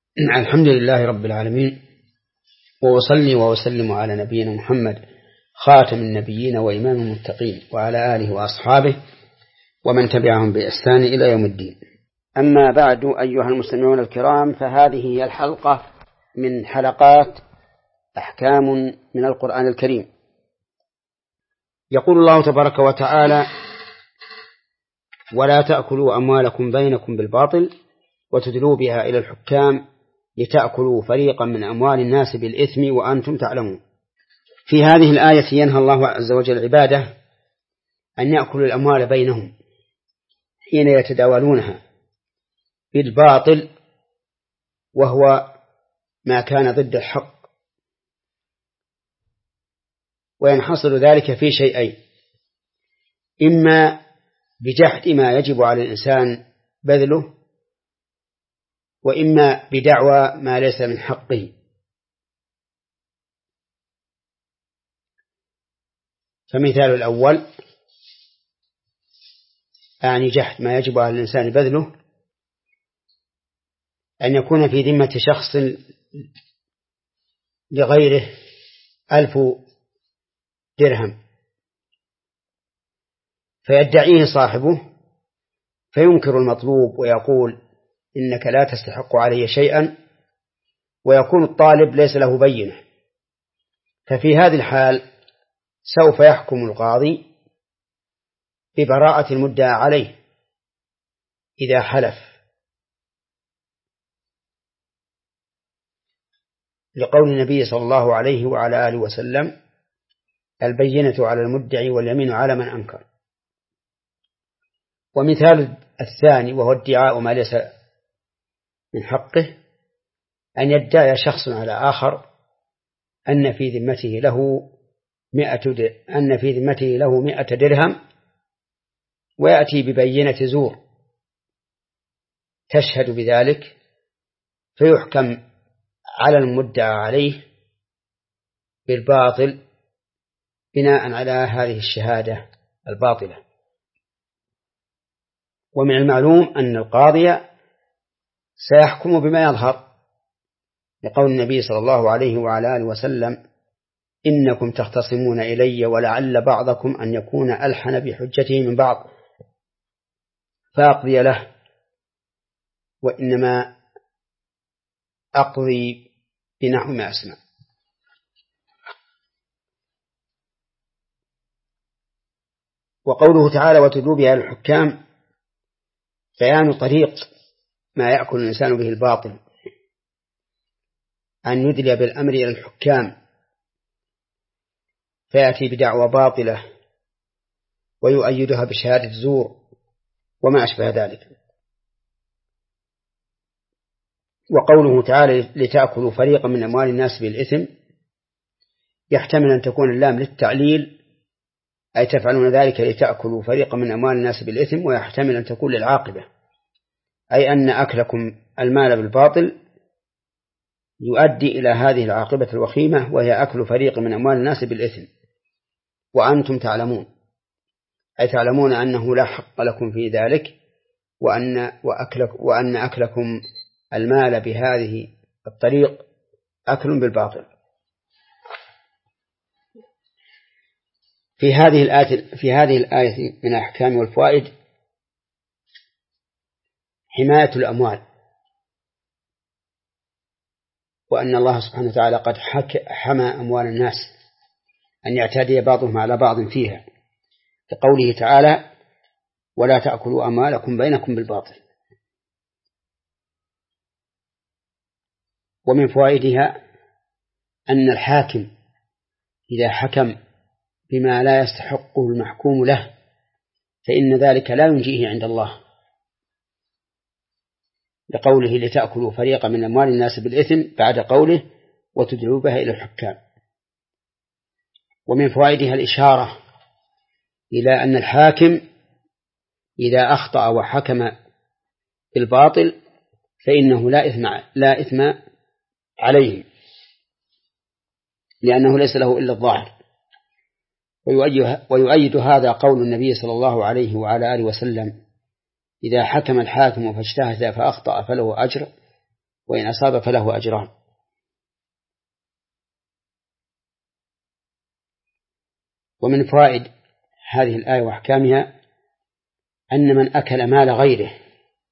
الحمد لله رب العالمين، وأصلي وأسلم على نبينا محمد خاتم النبيين وإمام المتقين، وعلى آله وأصحابه ومن تبعهم بإحسان إلى يوم الدين. أما بعد، أيها المستمعون الكرام، فهذه هي الحلقة من حلقات أحكام من القرآن الكريم. يقول الله تبارك وتعالى: ولا تأكلوا أموالكم بينكم بالباطل وتدلوا بها إلى الحكام لتأكلوا فريقا من أموال الناس بالإثم وأنتم تعلمون. في هذه الآية ينهى الله عز وجل عباده أن يأكلوا الأموال بينهم حين يتداولونها بالباطل، وهو ما كان ضد الحق، وينحصر ذلك في شيئين: إما بجحد ما يجب على الإنسان بذله، وإما بدعوى ما ليس من حقه. فمثال الأول يعني جحد ما يجب على الإنسان بذله، أن يكون في ذمة شخص لغيره 1000 درهم، فيدعيه صاحبه فينكر المطلوب ويقول إنك لا تستحق علي شيئا، ويكون الطالب ليس له بينة. ففي هذه الحال سوف يحكم القاضي ببراءة المدعى عليه إذا حلف، لقول النبي صلى الله عليه وعلى آله وسلم: البينة على المدعي واليمين على من أنكر. ومثال الثاني وهو ادعاء ما ليس من حقه، أن يدعي شخص على آخر أن في ذمته له 100 درهم، ويأتي ببينة زور تشهد بذلك، فيحكم على المدعى عليه بالباطل بناء على هذه الشهادة الباطلة. ومن المعلوم أن القاضي سيحكم بما يظهر، لقول النبي صلى الله عليه وعلى آله وسلم: إنكم تختصمون إلي ولعل بعضكم أن يكون ألحن بحجته من بعض فأقضي له، وإنما أقضي بنحو ما أسمع. وقوله تعالى: وتدلوا بها الحكام، بيان طريق ما يأكل الإنسان به الباطل، أن يدلي بالأمر إلى الحكام فيأتي بدعوى باطلة ويؤيدها بشهادة زور وما أشبه ذلك. وقوله تعالى: لتأكلوا فريقا من أموال الناس بالإثم، يحتمل أن تكون اللام للتعليل، أي تفعلون ذلك لتأكلوا فريقا من أموال الناس بالإثم، ويحتمل أن تكون للعاقبة، أي أن أكلكم المال بالباطل يؤدي إلى هذه العاقبة الوخيمة، وهي أكل فريق من أموال الناس بالإثم وأنتم تعلمون، أي تعلمون أنه لا حق لكم في ذلك، وأن أكلكم المال بهذه الطريق أكل بالباطل. في هذه الآية من الأحكام والفوائد حماية الأموال، وأن الله سبحانه وتعالى قد حمى أموال الناس أن يعتدي بعضهم على بعض فيها، كقوله تعالى: ولا تأكلوا أموالكم بينكم بالباطل. ومن فوائدها أن الحاكم إذا حكم بما لا يستحقه المحكوم له فإن ذلك لا ينجيه عند الله، لقوله: لتأكلوا فريقا من أموال الناس بالإثم، بعد قوله: وتدلوا بها إلى الحكام. ومن فوائدها الإشارة إلى أن الحاكم إذا أخطأ وحكم بالباطل فإنه لا إثم عليه، لأنه ليس له إلا الظاهر. ويؤيد هذا قول النبي صلى الله عليه وعلى آله وسلم: إذا حكم الحاكم فاجتهد فأخطأ فله أجر، وإن أصاب فله أجران. ومن فوائد هذه الآية وأحكامها أن من أكل مال غيره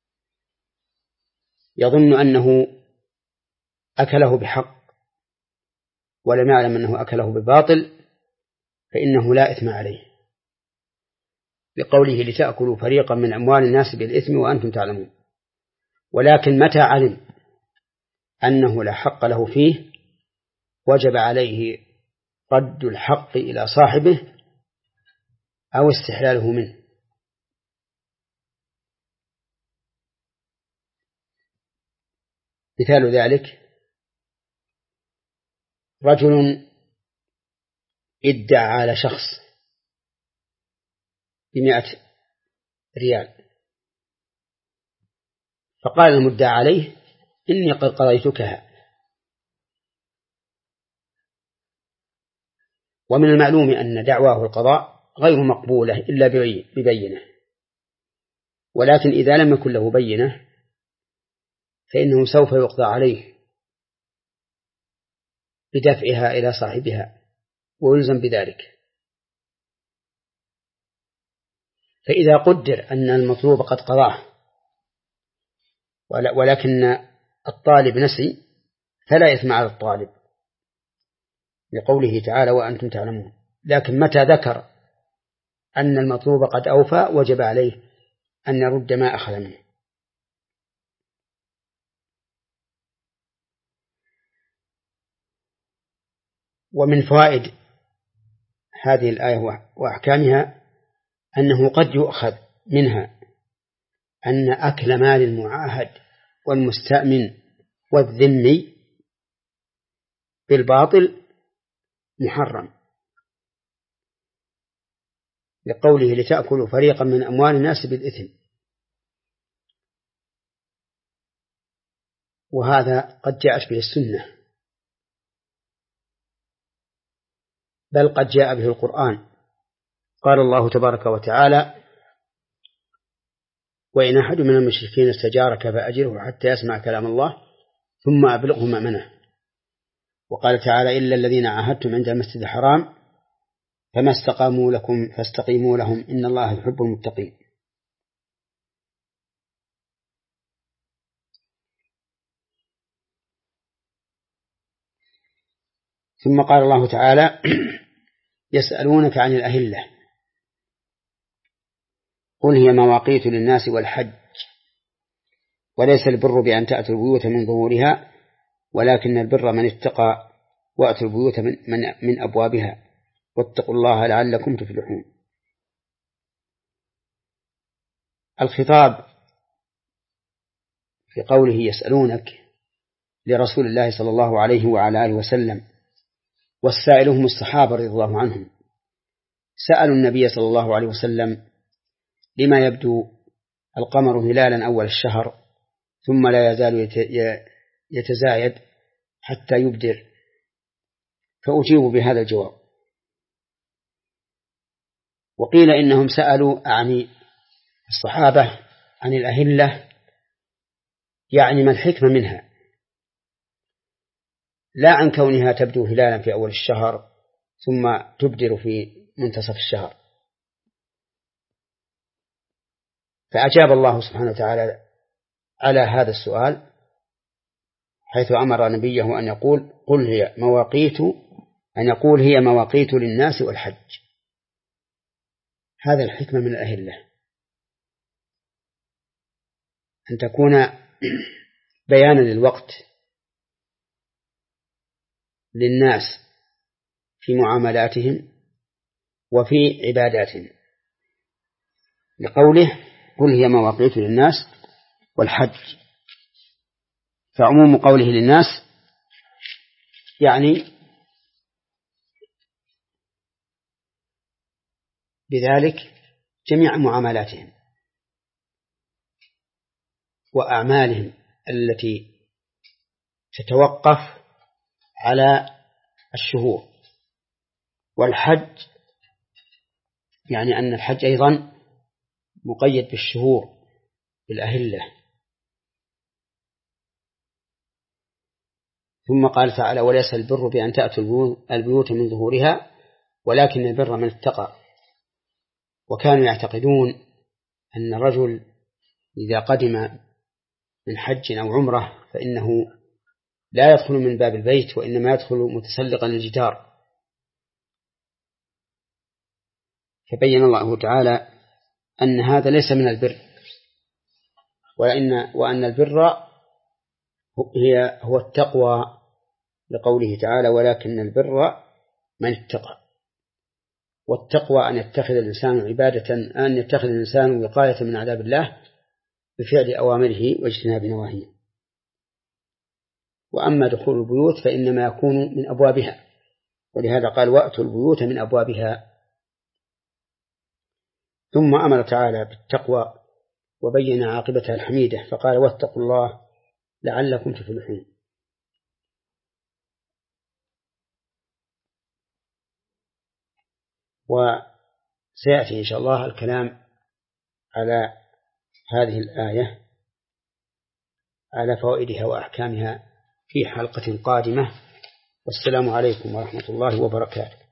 يظن أنه أكله بحق ولم يعلم أنه أكله بباطل فإنه لا إثم عليه، بقوله لتأكلوا فريقا من أموال الناس بالإثم وأنتم تعلمون. ولكن متى علم أنه لا حق له فيه وجب عليه رد الحق إلى صاحبه أو استحلاله منه. مثال ذلك رجل ادعى على شخص ب100 ريال، فقال المدعى عليه إني قد قضيتكها. ومن المعلوم أن دعواه القضاء غير مقبولة إلا ببينة، ولكن إذا لم يكن له بينة فإنه سوف يقضى عليه بدفعها إلى صاحبها ويلزم بذلك. فإذا قدر أن المطلوب قد قضاه ولكن الطالب نسي فلا إثم على الطالب لقوله تعالى وأنتم تعلمون. لكن متى ذكر أن المطلوب قد أوفى وجب عليه أن يرد ما أخذ منه. ومن فوائد هذه الآية وأحكامها أنه قد يؤخذ منها أن أكل مال المعاهد والمستأمن والذمي بالباطل محرم، لقوله لتأكلوا فريقا من أموال الناس بالإثم. وهذا قد جاءت به السنة، بل قد جاء به القرآن. قال الله تبارك وتعالى وإن أحد من المشركين استجارك فأجره حتى يسمع كلام الله ثم أبلغه مأمنه. وقال تعالى إلا الذين عاهدتم عند المسجد الحرام فما استقاموا لكم فاستقيموا لهم إن الله يحب المتقين. ثم قال الله تعالى يسألونك عن الأهلة قل هي مواقيت للناس والحج وليس البر بأن تأتوا البيوت من ظهورها ولكن البر من اتقى وأتوا البيوت من أبوابها واتقوا الله لعلكم تفلحون. الخطاب في قوله يسألونك لرسول الله صلى الله عليه وعلى آله وسلم، والسائل هم الصحابة رضي الله عنهم، سألوا النبي صلى الله عليه وسلم لما يبدو القمر هلالا أول الشهر ثم لا يزال يتزايد حتى يبدر، فأجيبوا بهذا الجواب. وقيل إنهم سألوا أعني الصحابة عن الأهلة يعني ما الحكمة منها، لا عن كونها تبدو هلالا في أول الشهر ثم تبدر في منتصف الشهر. فأجاب الله سبحانه وتعالى على هذا السؤال حيث أمر نبيه أن يقول قل هي مواقيت، أن يقول هي مواقيت للناس والحج. هذا الحكمة من الأهلة أن تكون بيانا للوقت للناس في معاملاتهم وفي عباداتهم، لقوله قل هي مواقيت للناس والحج. فعموم قوله للناس يعني بذلك جميع معاملاتهم وأعمالهم التي تتوقف على الشهور. والحج يعني أن الحج أيضا مقيد بالشهور بالأهلة. ثم قال تعالى وليس البر بأن تأتوا البيوت من ظهورها ولكن البر من اتقى. وكانوا يعتقدون أن الرجل إذا قدم من حج أو عمره فإنه لا يدخل من باب البيت وإنما يدخل متسلقا الجدار. فبين الله تعالى أن هذا ليس من البر، وأن البر هو التقوى، لقوله تعالى ولكن البر من اتقى. والتقوى أن يتخذ الإنسان عبادة، أن يتخذ الإنسان وقاية من عذاب الله بفعل أوامره واجتناب نواهيه. وأما دخول البيوت فإنما يكون من أبوابها، ولهذا قال وأتوا البيوت من أبوابها. ثم أمر تعالى بالتقوى وبين عاقبتها الحميدة فقال واتقوا الله لعلكم تفلحون. وسيأتي إن شاء الله الكلام على هذه الآية على فوائدها وأحكامها في حلقة قادمة. والسلام عليكم ورحمة الله وبركاته.